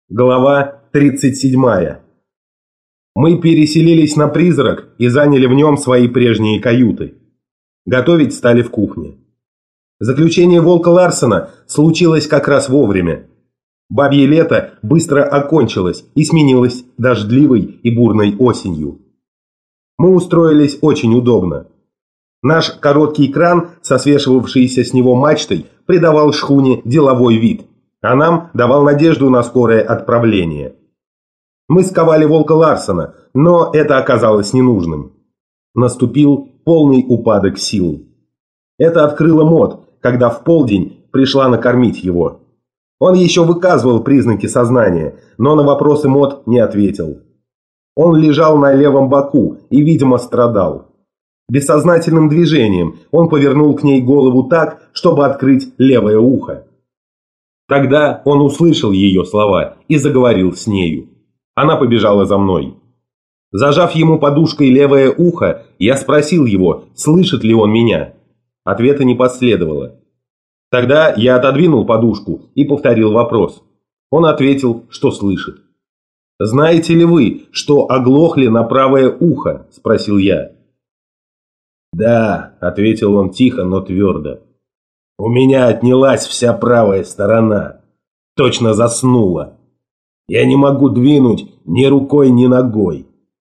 Глава 37. Мы переселились на «Призрак» и заняли в нем свои прежние каюты. Готовить стали в кухне. Заключение Волка Ларсена случилось как раз вовремя. Бабье лето быстро окончилось и сменилось дождливой и бурной осенью. Мы устроились очень удобно. Наш короткий кран, со свешивавшейся с него мачтой, придавал шхуне деловой вид, а нам давал надежду на скорое отправление. Мы сковали Волка Ларсена, но это оказалось ненужным. Наступил полный упадок сил. Это открыло Мот, когда в полдень пришла накормить его. Он еще выказывал признаки сознания, но на вопросы Мот не ответил. Он лежал на левом боку и, видимо, страдал. Бессознательным движением он повернул к ней голову так, чтобы открыть левое ухо. Тогда он услышал ее слова и заговорил с нею. Она побежала за мной. Зажав ему подушкой левое ухо, я спросил его, слышит ли он меня. Ответа не последовало. Тогда я отодвинул подушку и повторил вопрос. Он ответил, что слышит. «Знаете ли вы, что оглохли на правое ухо?» – спросил я. «Да», – ответил он тихо, но твердо. «У меня отнялась вся правая сторона. Точно заснула. Я не могу двинуть ни рукой, ни ногой».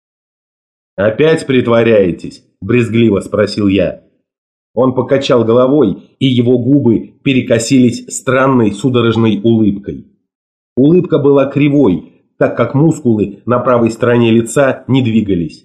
«Опять притворяетесь?» – брезгливо спросил я. Он покачал головой, и его губы перекосились странной судорожной улыбкой. Улыбка была кривой, так как мускулы на правой стороне лица не двигались.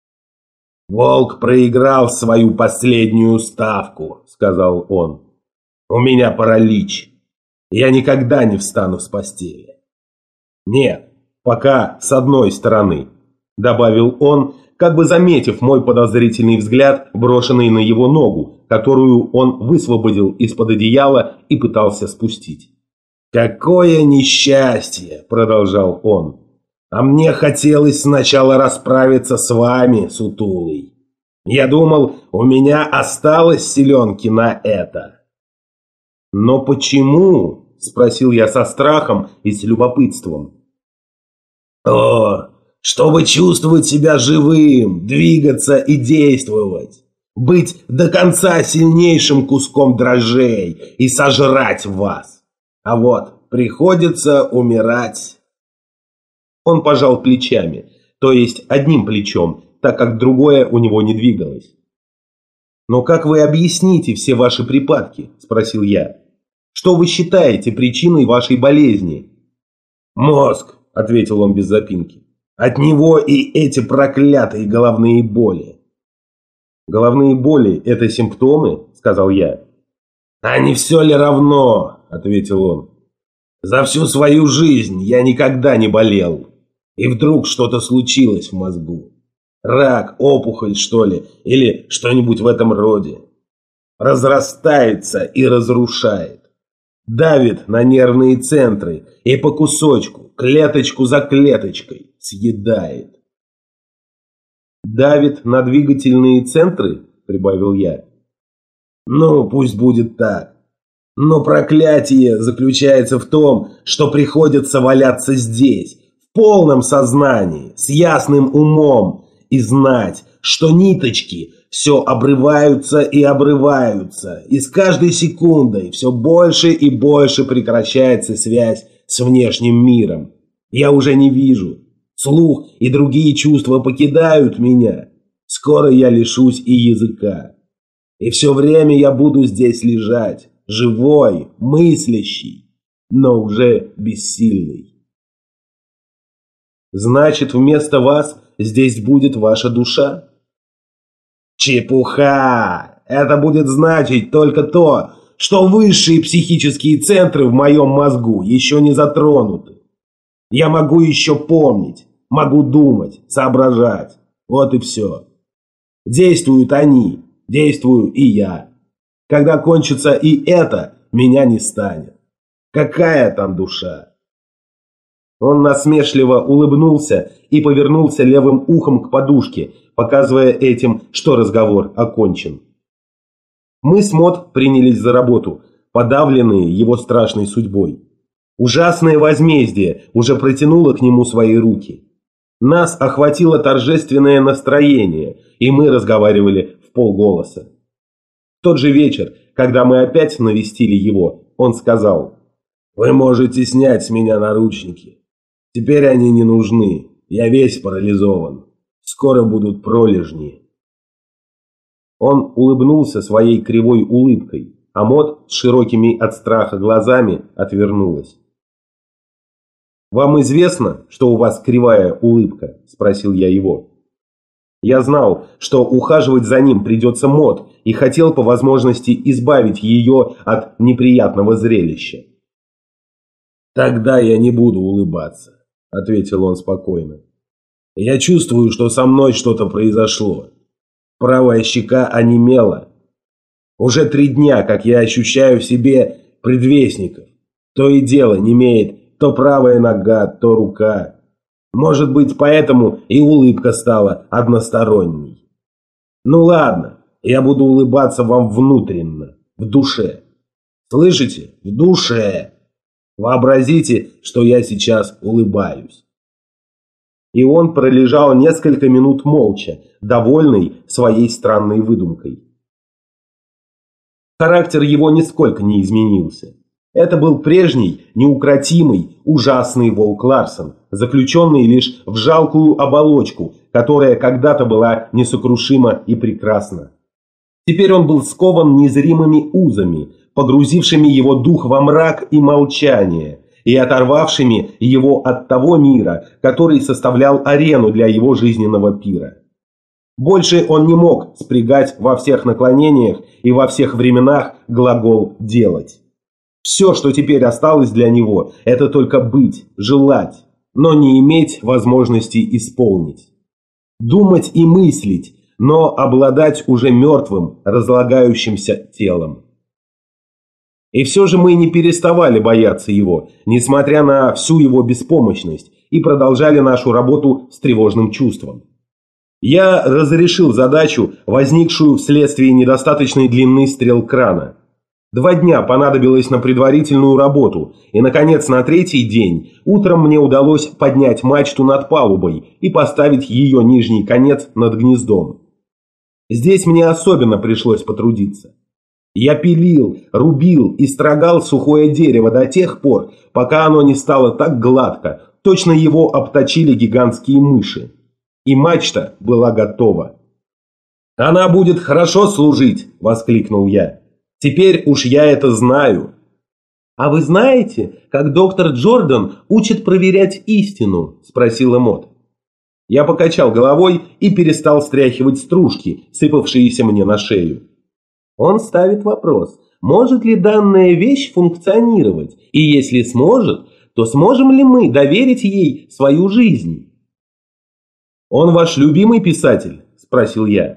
«Волк проиграл свою последнюю ставку», – сказал он. «У меня паралич. Я никогда не встану с постели». «Нет, пока с одной стороны», – добавил он, как бы заметив мой подозрительный взгляд, брошенный на его ногу, которую он высвободил из-под одеяла и пытался спустить. «Какое несчастье!» – продолжал он. «А мне хотелось сначала расправиться с вами, сутулый. Я думал, у меня осталось селенки на это». «Но почему?» – спросил я со страхом и с любопытством. «О, чтобы чувствовать себя живым, двигаться и действовать, быть до конца сильнейшим куском дрожжей и сожрать вас. А вот приходится умирать». Он пожал плечами, то есть одним плечом, так как другое у него не двигалось. «Но как вы объясните все ваши припадки?» – спросил я. «Что вы считаете причиной вашей болезни?» «Мозг», – ответил он без запинки. «От него и эти проклятые головные боли». «Головные боли – это симптомы?» – сказал я. «А не все ли равно?» – ответил он. «За всю свою жизнь я никогда не болел. И вдруг что-то случилось в мозгу. Рак, опухоль, что ли, или что-нибудь в этом роде. Разрастается и разрушает. Давит на нервные центры и по кусочку, клеточку за клеточкой съедает». «Давит на двигательные центры?» – прибавил я. «Ну, пусть будет так. Но проклятие заключается в том, что приходится валяться здесь, в полном сознании, с ясным умом, и знать, что ниточки все обрываются и обрываются, и с каждой секундой все больше и больше прекращается связь с внешним миром. Я уже не вижу. Слух и другие чувства покидают меня. Скоро я лишусь и языка. И все время я буду здесь лежать, живой, мыслящий, но уже бессильный». «Значит, вместо вас здесь будет ваша душа?» «Чепуха! Это будет значить только то, что высшие психические центры в моем мозгу еще не затронуты. Я могу еще помнить, могу думать, соображать. Вот и все. Действуют они, действую и я. Когда кончится и это, меня не станет. Какая там душа?» Он насмешливо улыбнулся и повернулся левым ухом к подушке, показывая этим, что разговор окончен. Мы с Мот принялись за работу, подавленные его страшной судьбой. Ужасное возмездие уже протянуло к нему свои руки. Нас охватило торжественное настроение, и мы разговаривали вполголоса. В тот же вечер, когда мы опять навестили его, он сказал: «Вы можете снять с меня наручники. Теперь они не нужны, я весь парализован. Скоро будут пролежни». Он улыбнулся своей кривой улыбкой, а Мот с широкими от страха глазами отвернулась. «Вам известно, что у вас кривая улыбка?» – спросил я его. Я знал, что ухаживать за ним придется Мот, и хотел по возможности избавить ее от неприятного зрелища. «Тогда я не буду улыбаться», – ответил он спокойно. «Я чувствую, что со мной что-то произошло. Правая щека онемела. Уже 3 дня, как я ощущаю в себе предвестников. То и дело немеет то правая нога, то рука. Может быть, поэтому и улыбка стала односторонней. Ну ладно, я буду улыбаться вам внутренно, в душе. Слышите? В душе. Вообразите, что я сейчас улыбаюсь». И он пролежал несколько минут молча, довольный своей странной выдумкой. Характер его нисколько не изменился. Это был прежний, неукротимый, ужасный волк Ларсон, заключенный лишь в жалкую оболочку, которая когда-то была несокрушима и прекрасна. Теперь он был скован незримыми узами, погрузившими его дух во мрак и молчание, и оторвавшими его от того мира, который составлял арену для его жизненного пира. Больше он не мог спрягать во всех наклонениях и во всех временах глагол «делать». Все, что теперь осталось для него, это только быть, желать, но не иметь возможности исполнить. Думать и мыслить, но обладать уже мертвым, разлагающимся телом. И все же мы не переставали бояться его, несмотря на всю его беспомощность, и продолжали нашу работу с тревожным чувством. Я разрешил задачу, возникшую вследствие недостаточной длины стрел крана. 2 дня понадобилось на предварительную работу, и, наконец, на 3-й день утром мне удалось поднять мачту над палубой и поставить ее нижний конец над гнездом. Здесь мне особенно пришлось потрудиться. Я пилил, рубил и строгал сухое дерево до тех пор, пока оно не стало так гладко, точно его обточили гигантские мыши. И мачта была готова. «Она будет хорошо служить!» – воскликнул я. «Теперь уж я это знаю». «А вы знаете, как доктор Джордан учит проверять истину?» – спросила Мот. Я покачал головой и перестал стряхивать стружки, сыпавшиеся мне на шею. Он ставит вопрос, может ли данная вещь функционировать, и если сможет, то сможем ли мы доверить ей свою жизнь? «Он ваш любимый писатель?» – спросил я.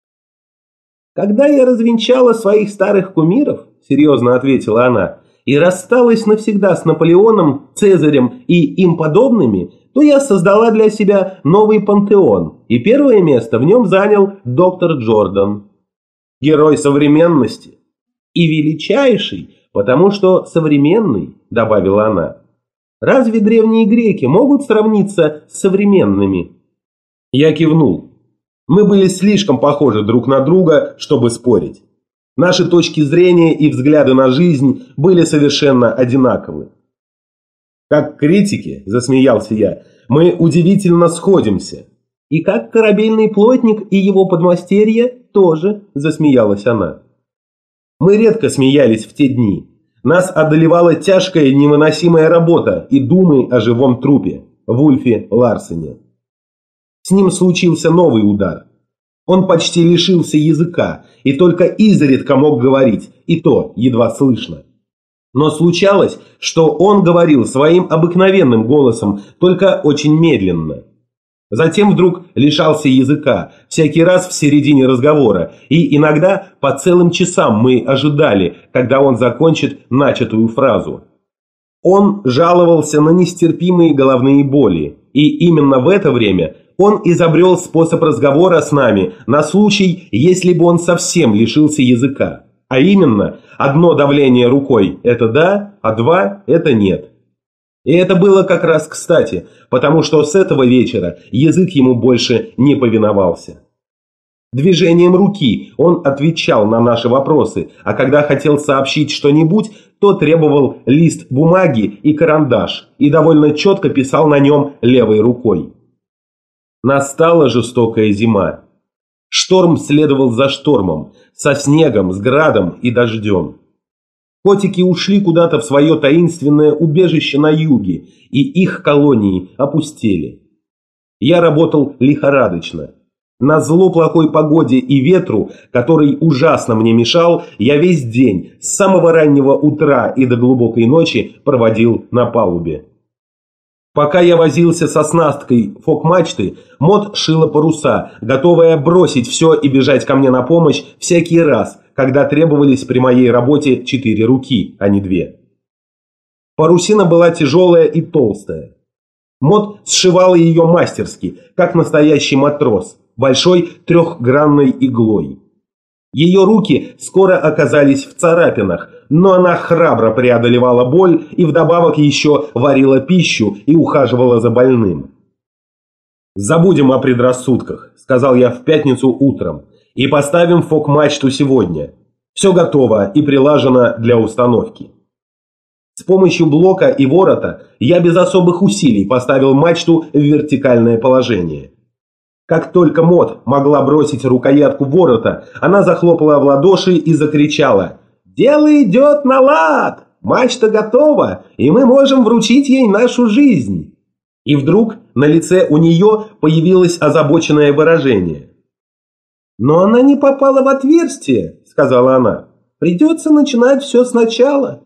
«Когда я развенчала своих старых кумиров, – серьезно ответила она, – и рассталась навсегда с Наполеоном, Цезарем и им подобными, то я создала для себя новый пантеон, и первое место в нем занял доктор Джордан. Герой современности. И величайший, потому что современный, – добавила она. Разве древние греки могут сравниться с современными?» Я кивнул. Мы были слишком похожи друг на друга, чтобы спорить. Наши точки зрения и взгляды на жизнь были совершенно одинаковы. «Как критики, – засмеялся я, – мы удивительно сходимся». «И как корабельный плотник и его подмастерье тоже», – засмеялась она. Мы редко смеялись в те дни. Нас одолевала тяжкая невыносимая работа и думы о живом трупе, Вульфе Ларсене. С ним случился новый удар. Он почти лишился языка и только изредка мог говорить, и то едва слышно. Но случалось, что он говорил своим обыкновенным голосом, только очень медленно. Затем вдруг лишался языка, всякий раз в середине разговора, и иногда по целым часам мы ожидали, когда он закончит начатую фразу. Он жаловался на нестерпимые головные боли, и именно в это время он изобрел способ разговора с нами на случай, если бы он совсем лишился языка. А именно, 1 давление рукой – это да, а 2 – это нет. И это было как раз кстати, потому что с этого вечера язык ему больше не повиновался. Движением руки он отвечал на наши вопросы, а когда хотел сообщить что-нибудь, то требовал лист бумаги и карандаш и довольно четко писал на нем левой рукой. Настала жестокая зима. Шторм следовал за штормом, со снегом, с градом и дождем. Котики ушли куда-то в свое таинственное убежище на юге, и их колонии опустели. Я работал лихорадочно. Назло плохой погоде и ветру, который ужасно мне мешал, я весь день, с самого раннего утра и до глубокой ночи проводил на палубе. Пока я возился со снасткой фок-мачты, Мот шила паруса, готовая бросить все и бежать ко мне на помощь всякий раз, когда требовались при моей работе 4 руки, а не 2. Парусина была тяжелая и толстая. Мот сшивала ее мастерски, как настоящий матрос, большой трехгранной иглой. Ее руки скоро оказались в царапинах, но она храбро преодолевала боль и вдобавок еще варила пищу и ухаживала за больным. «Забудем о предрассудках», – сказал я в пятницу утром, – «и поставим фок-мачту сегодня. Все готово и прилажено для установки». С помощью блока и ворота я без особых усилий поставил мачту в вертикальное положение. Как только Мот могла бросить рукоятку ворота, она захлопала в ладоши и закричала: «Дело идет на лад! Мачта готова, и мы можем вручить ей нашу жизнь!» И вдруг на лице у нее появилось озабоченное выражение. «Но она не попала в отверстие», — сказала она. «Придется начинать все сначала».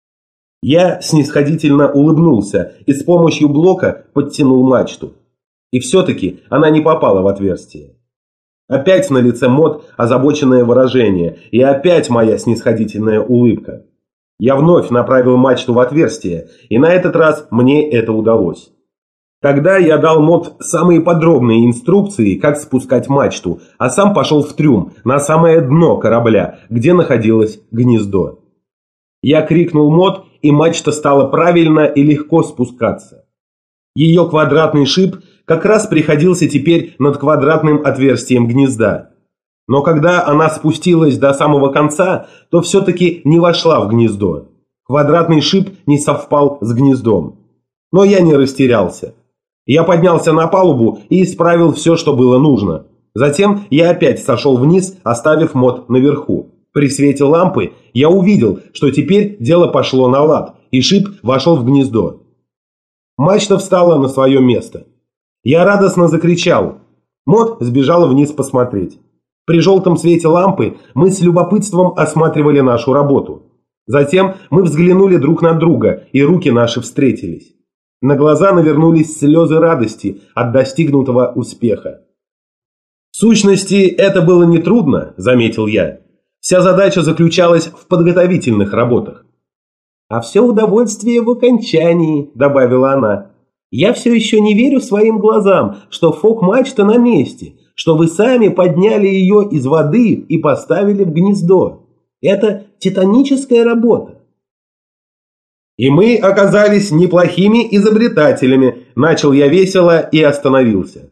Я снисходительно улыбнулся и с помощью блока подтянул мачту. И все-таки она не попала в отверстие. Опять на лице Мот озабоченное выражение, и опять моя снисходительная улыбка. Я вновь направил мачту в отверстие, и на этот раз мне это удалось. Тогда я дал Мот самые подробные инструкции, как спускать мачту, а сам пошел в трюм, на самое дно корабля, где находилось гнездо. Я крикнул Мот, и мачта стала правильно и легко спускаться. Ее квадратный шип как раз приходился теперь над квадратным отверстием гнезда. Но когда она спустилась до самого конца, то все-таки не вошла в гнездо. Квадратный шип не совпал с гнездом. Но я не растерялся. Я поднялся на палубу и исправил все, что было нужно. Затем я опять сошел вниз, оставив Мот наверху. При свете лампы я увидел, что теперь дело пошло на лад, и шип вошел в гнездо. Мачта встала на свое место. Я радостно закричал. Мот сбежала вниз посмотреть. При желтом свете лампы мы с любопытством осматривали нашу работу. Затем мы взглянули друг на друга, и руки наши встретились. На глаза навернулись слезы радости от достигнутого успеха. «В сущности, это было нетрудно», – заметил я. «Вся задача заключалась в подготовительных работах». «А все удовольствие в окончании», – добавила она. «Я все еще не верю своим глазам, что фок-мачта на месте, что вы сами подняли ее из воды и поставили в гнездо. Это титаническая работа». «И мы оказались неплохими изобретателями», – начал я весело и остановился.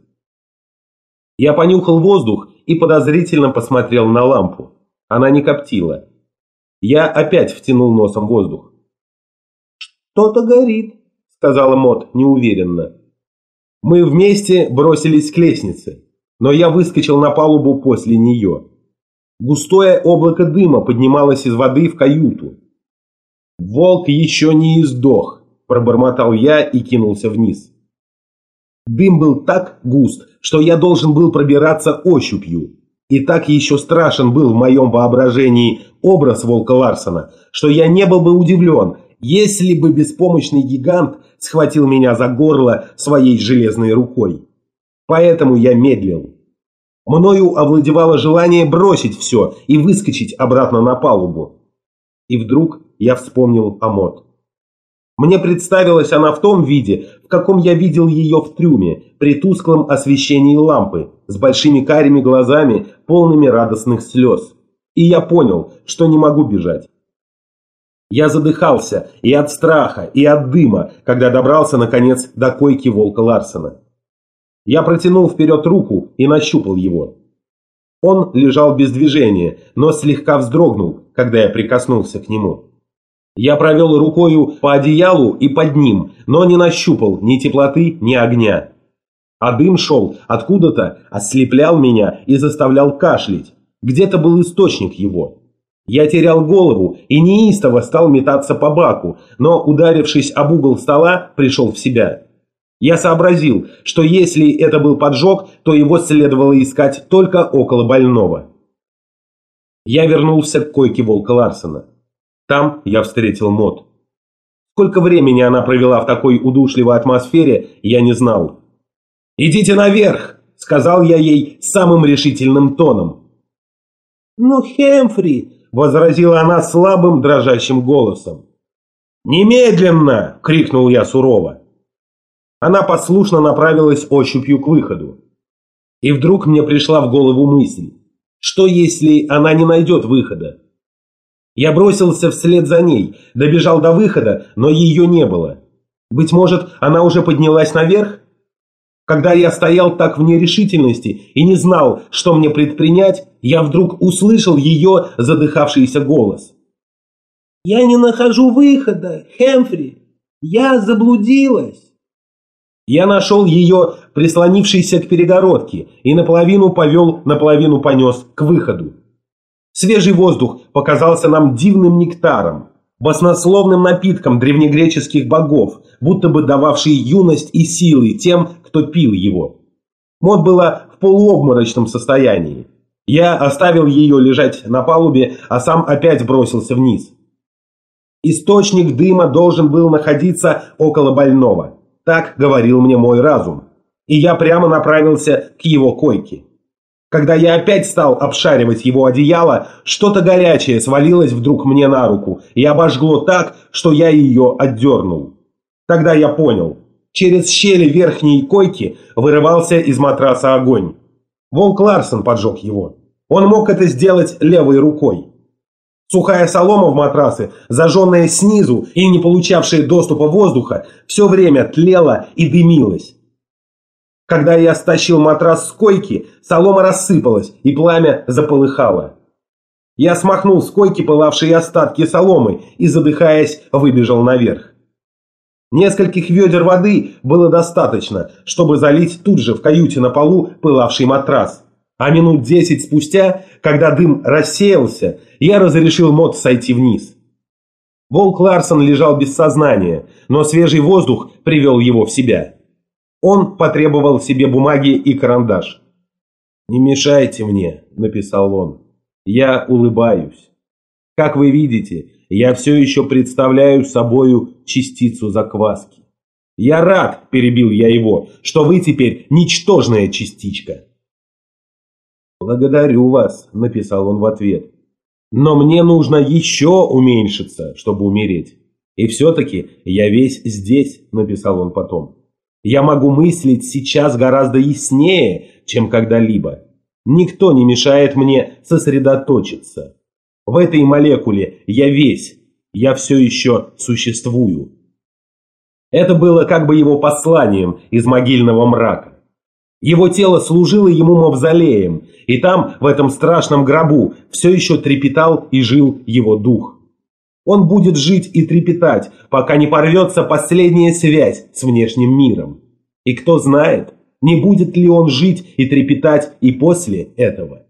Я понюхал воздух и подозрительно посмотрел на лампу. Она не коптила. Я опять втянул носом воздух. «Что-то горит», – сказала Мот неуверенно. Мы вместе бросились к лестнице, но я выскочил на палубу после нее. Густое облако дыма поднималось из воды в каюту. «Волк еще не издох», – пробормотал я и кинулся вниз. Дым был так густ, что я должен был пробираться ощупью. И так еще страшен был в моем воображении образ волка Ларсена, что я не был бы удивлен, если бы беспомощный гигант схватил меня за горло своей железной рукой. Поэтому я медлил. Мною овладевало желание бросить все и выскочить обратно на палубу. И вдруг я вспомнил о Мот. Мне представилась она в том виде, в каком я видел ее в трюме, при тусклом освещении лампы, с большими карими глазами, полными радостных слез. И я понял, что не могу бежать. Я задыхался и от страха, и от дыма, когда добрался, наконец, до койки волка Ларсена. Я протянул вперед руку и нащупал его. Он лежал без движения, но слегка вздрогнул, когда я прикоснулся к нему. Я провел рукою по одеялу и под ним, но не нащупал ни теплоты, ни огня. А дым шел откуда-то, ослеплял меня и заставлял кашлять. Где-то был источник его. Я терял голову и неистово стал метаться по баку, но, ударившись об угол стола, пришел в себя. Я сообразил, что если это был поджог, то его следовало искать только около больного. Я вернулся к койке волка Ларсена. Там я встретил Мот. Сколько времени она провела в такой удушливой атмосфере, я не знал. «Идите наверх!» – сказал я ей самым решительным тоном. «Но, Хэмфри!» – возразила она слабым, дрожащим голосом. «Немедленно!» – крикнул я сурово. Она послушно направилась ощупью к выходу. И вдруг мне пришла в голову мысль, что если она не найдет выхода? Я бросился вслед за ней, добежал до выхода, но ее не было. Быть может, она уже поднялась наверх? Когда я стоял так в нерешительности и не знал, что мне предпринять, я вдруг услышал ее задыхавшийся голос. «Я не нахожу выхода, Хэмфри! Я заблудилась!» Я нашел ее, прислонившейся к перегородке, и наполовину повел, наполовину понес к выходу. Свежий воздух показался нам дивным нектаром, баснословным напитком древнегреческих богов, будто бы дававший юность и силы тем, кто пил его. Мот была в полуобморочном состоянии. Я оставил ее лежать на палубе, а сам опять бросился вниз. Источник дыма должен был находиться около больного. Так говорил мне мой разум. И я прямо направился к его койке. Когда я опять стал обшаривать его одеяло, что-то горячее свалилось вдруг мне на руку и обожгло так, что я ее отдернул. Тогда я понял. Через щели верхней койки вырывался из матраса огонь. Волк Ларсен поджег его. Он мог это сделать левой рукой. Сухая солома в матрасы, зажженная снизу и не получавшая доступа воздуха, все время тлела и дымилась. Когда я стащил матрас с койки, солома рассыпалась и пламя заполыхало. Я смахнул с койки пылавшие остатки соломы и, задыхаясь, выбежал наверх. Нескольких ведер воды было достаточно, чтобы залить тут же в каюте на полу пылавший матрас. А минут 10 спустя, когда дым рассеялся, я разрешил Мот сойти вниз. Волк Ларсен лежал без сознания, но свежий воздух привел его в себя. Он потребовал себе бумаги и карандаш. «Не мешайте мне», – написал он. «Я улыбаюсь. Как вы видите, я все еще представляю собою частицу закваски. Я рад, – перебил я его, – что вы теперь ничтожная частичка». «Благодарю вас», – написал он в ответ. «Но мне нужно еще уменьшиться, чтобы умереть. И все-таки я весь здесь», – написал он потом. «Я могу мыслить сейчас гораздо яснее, чем когда-либо. Никто не мешает мне сосредоточиться. В этой молекуле я весь, я все еще существую». Это было как бы его посланием из могильного мрака. Его тело служило ему мавзолеем, и там, в этом страшном гробу, все еще трепетал и жил его дух. Он будет жить и трепетать, пока не порвется последняя связь с внешним миром. И кто знает, не будет ли он жить и трепетать и после этого.